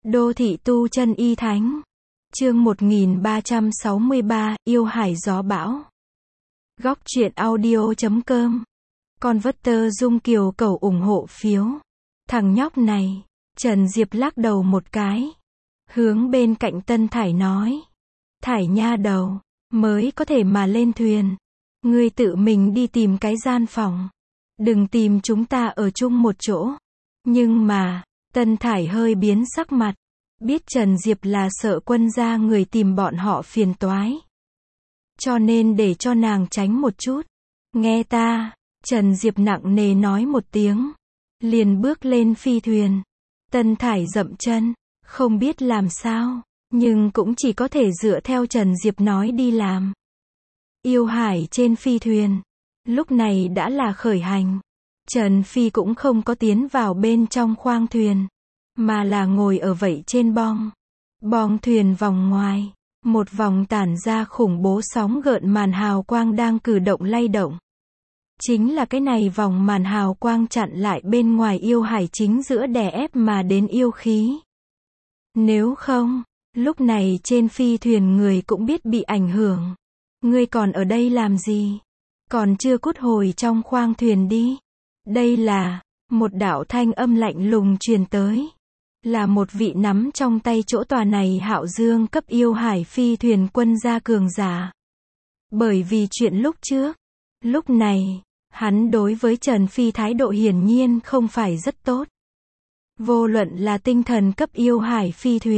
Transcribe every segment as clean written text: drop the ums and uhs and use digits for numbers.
Đô thị tu chân y thánh. Chương 1363, yêu hải gió bão. Góc truyện audio.com. Con vất tơ Dung Kiều cầu ủng hộ phiếu. Thằng nhóc này. Trần Diệp lắc đầu một cái. Hướng bên cạnh Tân Thải nói. Thải nha đầu. Mới có thể mà lên thuyền. Ngươi tự mình đi tìm cái gian phòng. Đừng tìm chúng ta ở chung một chỗ. Nhưng mà, Tân Thải hơi biến sắc mặt. Biết Trần Diệp là sợ quân gia người tìm bọn họ phiền toái. Cho nên để cho nàng tránh một chút. Nghe ta, Trần Diệp nặng nề nói một tiếng. Liền bước lên phi thuyền. Tân Thải dậm chân, không biết làm sao, nhưng cũng chỉ có thể dựa theo Trần Diệp nói đi làm. Yêu hải trên phi thuyền. Lúc này đã là khởi hành. Trần Phi cũng không có tiến vào bên trong khoang thuyền. Mà là ngồi ở vậy trên bong. Bong thuyền vòng ngoài. Một vòng tản ra khủng bố sóng gợn màn hào quang đang cử động lay động. Chính là cái này vòng màn hào quang chặn lại bên ngoài yêu hải chính giữa đè ép mà đến yêu khí. Nếu không, lúc này trên phi thuyền người cũng biết bị ảnh hưởng. Ngươi còn ở đây làm gì? Còn chưa cút hồi trong khoang thuyền đi. Đây là, một đạo thanh âm lạnh lùng truyền tới. Là một vị nắm trong tay chỗ tòa này Hạo Dương cấp yêu hải phi thuyền quân gia cường giả. Bởi vì chuyện lúc trước, lúc này, hắn đối với Trần Phi thái độ hiển nhiên không phải rất tốt. Vô luận là tinh thần cấp yêu hải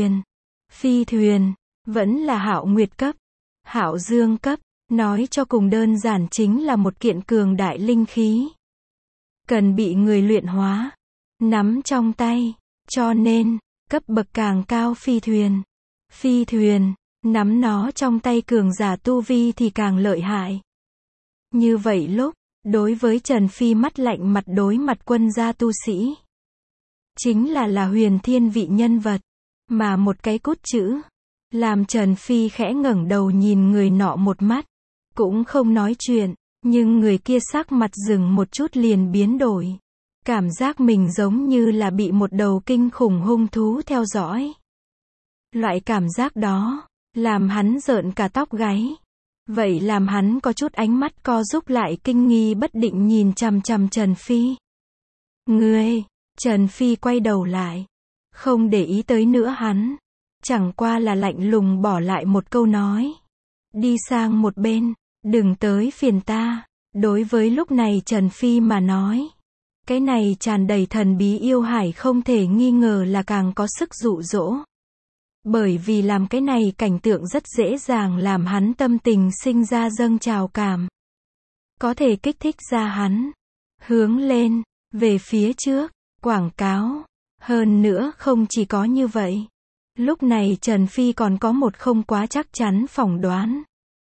phi thuyền, vẫn là Hạo Nguyệt cấp, Hạo Dương cấp, nói cho cùng đơn giản chính là một kiện cường đại linh khí. Cần bị người luyện hóa, nắm trong tay. Cho nên, cấp bậc càng cao phi thuyền, nắm nó trong tay cường giả tu vi thì càng lợi hại. Như vậy lúc, đối với Trần Phi mắt lạnh mặt đối mặt quân gia tu sĩ. Chính là huyền thiên vị nhân vật, mà một cái cốt chữ, làm Trần Phi khẽ ngẩng đầu nhìn người nọ một mắt, cũng không nói chuyện, nhưng người kia sắc mặt dừng một chút liền biến đổi. Cảm giác mình giống như là bị một đầu kinh khủng hung thú theo dõi. Loại cảm giác đó, làm hắn rợn cả tóc gáy. Vậy làm hắn có chút ánh mắt co rúm lại kinh nghi bất định nhìn chằm chằm Trần Phi. Ngươi, Trần Phi quay đầu lại. Không để ý tới nữa hắn. Chẳng qua là lạnh lùng bỏ lại một câu nói. Đi sang một bên, đừng tới phiền ta. Đối với lúc này Trần Phi mà nói. Cái này tràn đầy thần bí yêu hải không thể nghi ngờ là càng có sức dụ dỗ. Bởi vì làm cái này cảnh tượng rất dễ dàng làm hắn tâm tình sinh ra dâng trào cảm. Có thể kích thích ra hắn. Hướng lên, về phía trước, quảng cáo. Hơn nữa không chỉ có như vậy. Lúc này Trần Phi còn có một không quá chắc chắn phỏng đoán.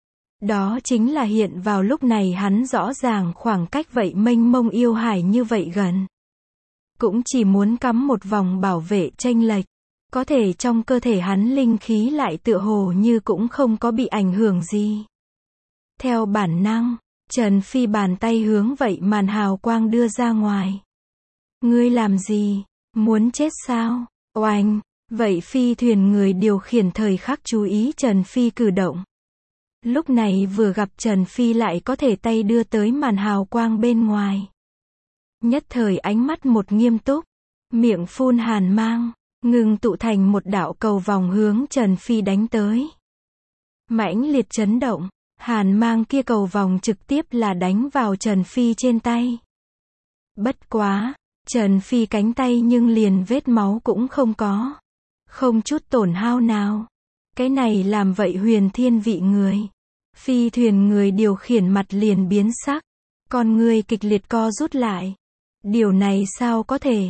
Đó chính là hiện vào lúc này hắn rõ ràng khoảng cách vậy mênh mông yêu hải như vậy gần. Cũng chỉ muốn cắm một vòng bảo vệ chênh lệch. Có thể trong cơ thể hắn linh khí lại tựa hồ như cũng không có bị ảnh hưởng gì. Theo bản năng, Trần Phi bàn tay hướng vậy màn hào quang đưa ra ngoài. Ngươi làm gì? Muốn chết sao? Oanh! Vậy phi thuyền người điều khiển thời khắc chú ý Trần Phi cử động. Lúc này vừa gặp Trần Phi lại có thể tay đưa tới màn hào quang bên ngoài. Nhất thời ánh mắt một nghiêm túc, miệng phun hàn mang, ngừng tụ thành một đạo cầu vòng hướng Trần Phi đánh tới. Mãnh liệt chấn động, hàn mang kia cầu vòng trực tiếp là đánh vào Trần Phi trên tay. Bất quá, Trần Phi cánh tay nhưng liền vết máu cũng không có. Không chút tổn hao nào. Cái này làm vậy huyền thiên vị người. Phi thuyền người điều khiển mặt liền biến sắc. Con người kịch liệt co rút lại. Điều này sao có thể?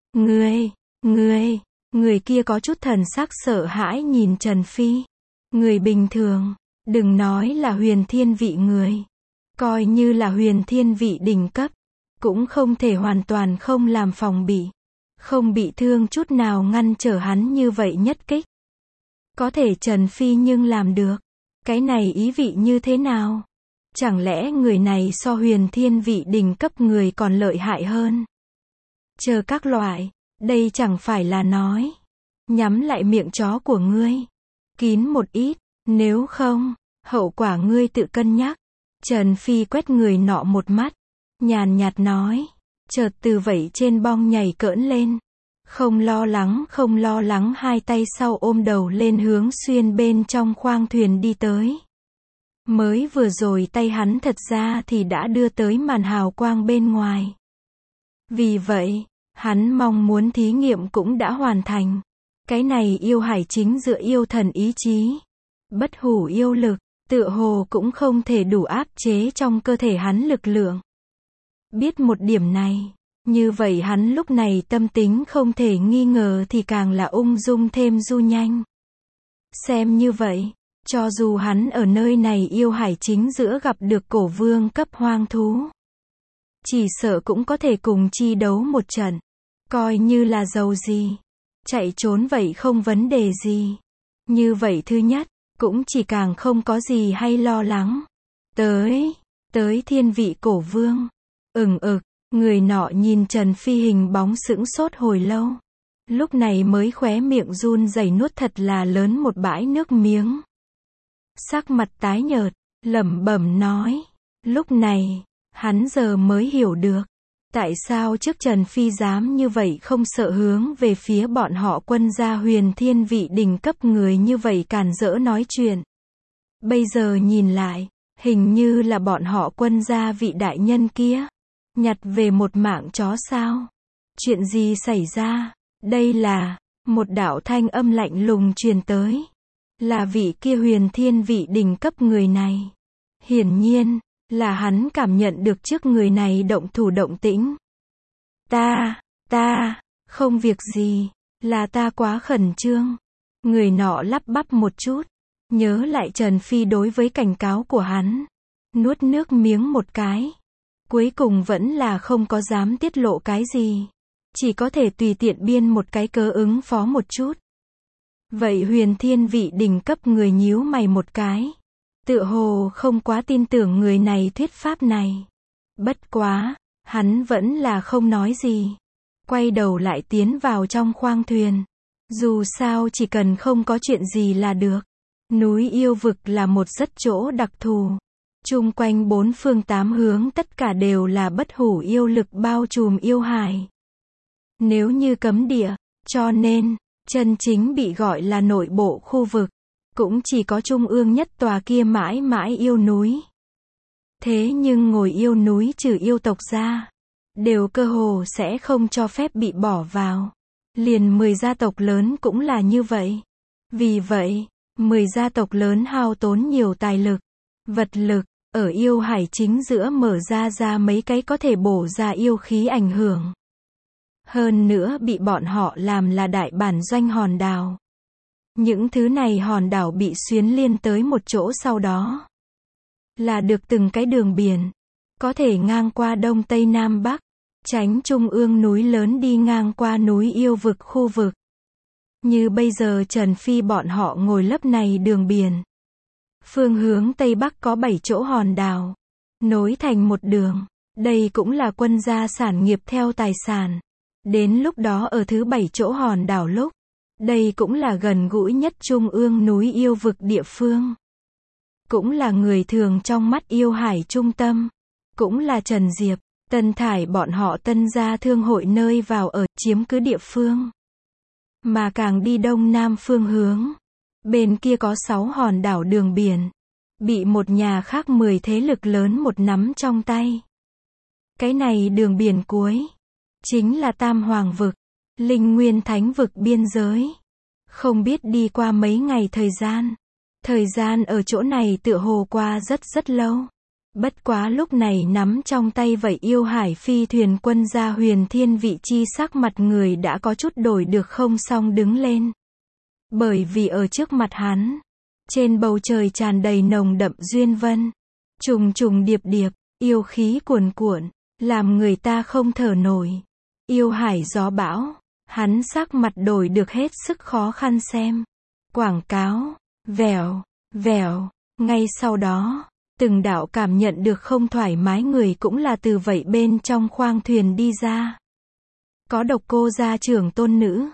Người kia có chút thần sắc sợ hãi nhìn Trần Phi. Người bình thường, đừng nói là huyền thiên vị người. Coi như là huyền thiên vị đỉnh cấp. Cũng không thể hoàn toàn không làm phòng bị. Không bị thương chút nào ngăn trở hắn như vậy nhất kích. Có thể Trần Phi nhưng làm được. Cái này ý vị như thế nào? Chẳng lẽ người này so huyền thiên vị đỉnh cấp người còn lợi hại hơn? Chờ các loại, đây chẳng phải là nói. nhắm lại miệng chó của ngươi. Kín một ít, nếu không, hậu quả ngươi tự cân nhắc. Trần Phi quét người nọ một mắt, nhàn nhạt nói. Chợt từ vẩy trên bong nhảy cỡn lên. Không lo lắng, hai tay sau ôm đầu lên hướng xuyên bên trong khoang thuyền đi tới. Mới vừa rồi tay hắn thật ra thì đã đưa tới màn hào quang bên ngoài. Vì vậy, hắn mong muốn thí nghiệm cũng đã hoàn thành. Cái này yêu hải chính dựa yêu thần ý chí. Bất hủ yêu lực, tựa hồ cũng không thể đủ áp chế trong cơ thể hắn lực lượng. Biết một điểm này, như vậy hắn lúc này tâm tính không thể nghi ngờ thì càng là ung dung thêm du nhanh. Xem như vậy, cho dù hắn ở nơi này yêu hải chính giữa gặp được cổ vương cấp hoang thú, chỉ sợ cũng có thể cùng chi đấu một trận. Coi như là giàu gì, chạy trốn vậy không vấn đề gì. Như vậy thứ nhất, cũng chỉ càng không có gì hay lo lắng. Tới thiên vị cổ vương. Người nọ nhìn Trần Phi hình bóng sững sốt hồi lâu. Lúc này mới khóe miệng run rẩy nuốt thật là lớn một bãi nước miếng. Sắc mặt tái nhợt, lẩm bẩm nói. Lúc này, hắn giờ mới hiểu được. Tại sao trước Trần Phi dám như vậy không sợ hướng về phía bọn họ quân gia huyền thiên vị đỉnh cấp người như vậy cản rỡ nói chuyện. Bây giờ nhìn lại, hình như là bọn họ quân gia vị đại nhân kia. Nhặt về một mạng chó sao? Chuyện gì xảy ra? Đây là, một đạo thanh âm lạnh lùng truyền tới. Là vị kia huyền thiên vị đỉnh cấp người này. Hiển nhiên, là hắn cảm nhận được trước người này động thủ động tĩnh. Ta, không việc gì, là ta quá khẩn trương. Người nọ lắp bắp một chút, nhớ lại Trần Phi đối với cảnh cáo của hắn. Nuốt nước miếng một cái. Cuối cùng vẫn là không có dám tiết lộ cái gì. Chỉ có thể tùy tiện biên một cái cớ ứng phó một chút. Vậy huyền thiên vị đỉnh cấp người nhíu mày một cái. Tựa hồ không quá tin tưởng người này thuyết pháp này. Bất quá, hắn vẫn là không nói gì. Quay đầu lại tiến vào trong khoang thuyền. Dù sao chỉ cần không có chuyện gì là được. Núi yêu vực là một rất chỗ đặc thù. Chung quanh bốn phương tám hướng tất cả đều là bất hủ yêu lực bao trùm yêu hải. Nếu như cấm địa, cho nên, chân chính bị gọi là nội bộ khu vực, cũng chỉ có trung ương nhất tòa kia mãi mãi yêu núi. Thế nhưng ngồi yêu núi trừ yêu tộc ra, đều cơ hồ sẽ không cho phép bị bỏ vào. Liền 10 gia tộc lớn cũng là như vậy. Vì vậy, 10 gia tộc lớn hao tốn nhiều tài lực, vật lực, ở yêu hải chính giữa mở ra mấy cái có thể bổ ra yêu khí ảnh hưởng. Hơn nữa bị bọn họ làm là đại bản doanh hòn đảo. Những thứ này hòn đảo bị xuyến liên tới một chỗ sau đó. Là được từng cái đường biển. Có thể ngang qua đông tây nam bắc. Tránh trung ương núi lớn đi ngang qua núi yêu vực khu vực. Như bây giờ Trần Phi bọn họ ngồi lấp này đường biển. Phương hướng tây bắc có 7 chỗ hòn đảo. Nối thành một đường. Đây cũng là quân gia sản nghiệp theo tài sản. Đến lúc đó ở thứ 7 chỗ hòn đảo lúc. Đây cũng là gần gũi nhất trung ương núi yêu vực địa phương. Cũng là người thường trong mắt yêu hải trung tâm. Cũng là Trần Diệp, Tân Thải bọn họ Tân gia thương hội nơi vào ở chiếm cứ địa phương. Mà càng đi đông nam phương hướng. Bên kia có 6 hòn đảo đường biển. Bị một nhà khác 10 thế lực lớn một nắm trong tay. Cái này đường biển cuối. Chính là Tam Hoàng vực. Linh Nguyên Thánh vực biên giới. Không biết đi qua mấy ngày thời gian. Thời gian ở chỗ này tựa hồ qua rất lâu. Bất quá lúc này nắm trong tay vậy yêu hải phi thuyền quân gia huyền thiên vị chi sắc mặt người đã có chút đổi được không xong đứng lên. Bởi vì ở trước mặt hắn, trên bầu trời tràn đầy nồng đậm duyên vân. Trùng trùng điệp điệp, yêu khí cuồn cuộn, làm người ta không thở nổi. Yêu hải gió bão, hắn sắc mặt đổi được hết sức khó khăn xem. Quảng cáo, vèo, vèo, ngay sau đó, từng đạo cảm nhận được không thoải mái người cũng là từ vậy bên trong khoang thuyền đi ra. Có độc cô gia trưởng tôn nữ,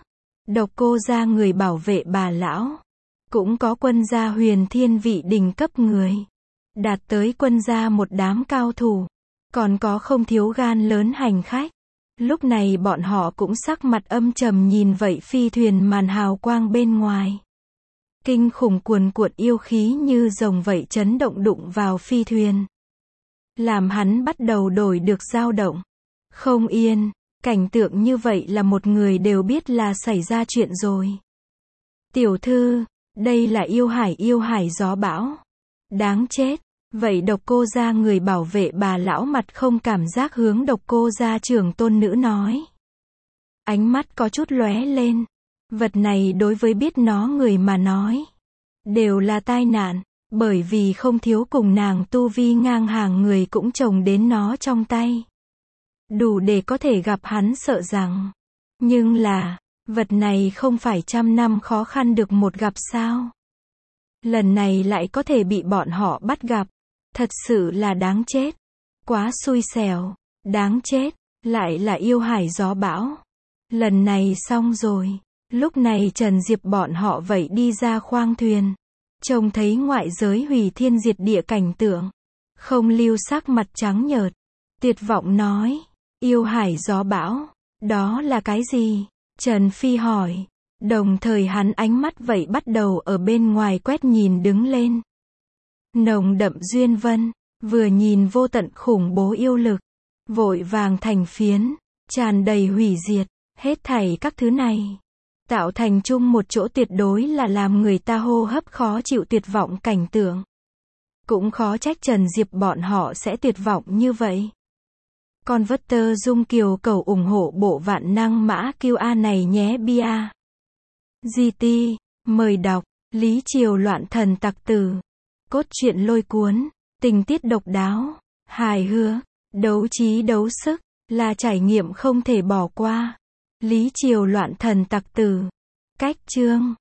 Độc Cô Gia người bảo vệ bà lão. Cũng có quân gia Huyền Thiên vị đỉnh cấp người. Đạt tới quân gia một đám cao thủ. Còn có không thiếu gan lớn hành khách. Lúc này bọn họ cũng sắc mặt âm trầm nhìn vậy phi thuyền màn hào quang bên ngoài. Kinh khủng cuồn cuộn yêu khí như rồng vậy chấn động đụng vào phi thuyền. Làm hắn bắt đầu đổi được dao động. Không yên, cảnh tượng như vậy là một người đều biết là xảy ra chuyện rồi. Tiểu thư, đây là yêu hải gió bão. Đáng chết. Vậy Độc Cô Gia người bảo vệ bà lão mặt không cảm giác hướng Độc Cô Gia trưởng tôn nữ nói. Ánh mắt có chút lóe lên. Vật này đối với biết nó người mà nói. Đều là tai nạn. Bởi vì không thiếu cùng nàng tu vi ngang hàng người cũng chồng đến nó trong tay. Đủ để có thể gặp hắn sợ rằng. Nhưng là, vật này không phải trăm năm khó khăn được một gặp sao. Lần này lại có thể bị bọn họ bắt gặp. Thật sự là đáng chết. Quá xui xẻo. Đáng chết. Lại là yêu hải gió bão. Lần này xong rồi. Lúc này Trần Diệp bọn họ vậy đi ra khoang thuyền. Trông thấy ngoại giới hủy thiên diệt địa cảnh tượng. Không lưu sắc mặt trắng nhợt. Tuyệt vọng nói. Yêu hải gió bão. Đó là cái gì? Trần Phi hỏi. Đồng thời hắn ánh mắt vậy bắt đầu ở bên ngoài quét nhìn đứng lên. Nồng đậm duyên vân. Vừa nhìn vô tận khủng bố yêu lực. Vội vàng thành phiến. Tràn đầy hủy diệt. Hết thảy các thứ này. Tạo thành chung một chỗ tuyệt đối là làm người ta hô hấp khó chịu tuyệt vọng cảnh tượng. Cũng khó trách Trần Diệp bọn họ sẽ tuyệt vọng như vậy. Con vất tơ dung kiều cầu ủng hộ bộ vạn năng mã QA này nhé bia. GT, mời đọc, Lý Triều loạn thần tặc tử. Cốt truyện lôi cuốn, tình tiết độc đáo, hài hước, đấu trí đấu sức, là trải nghiệm không thể bỏ qua. Lý Triều loạn thần tặc tử. Cách chương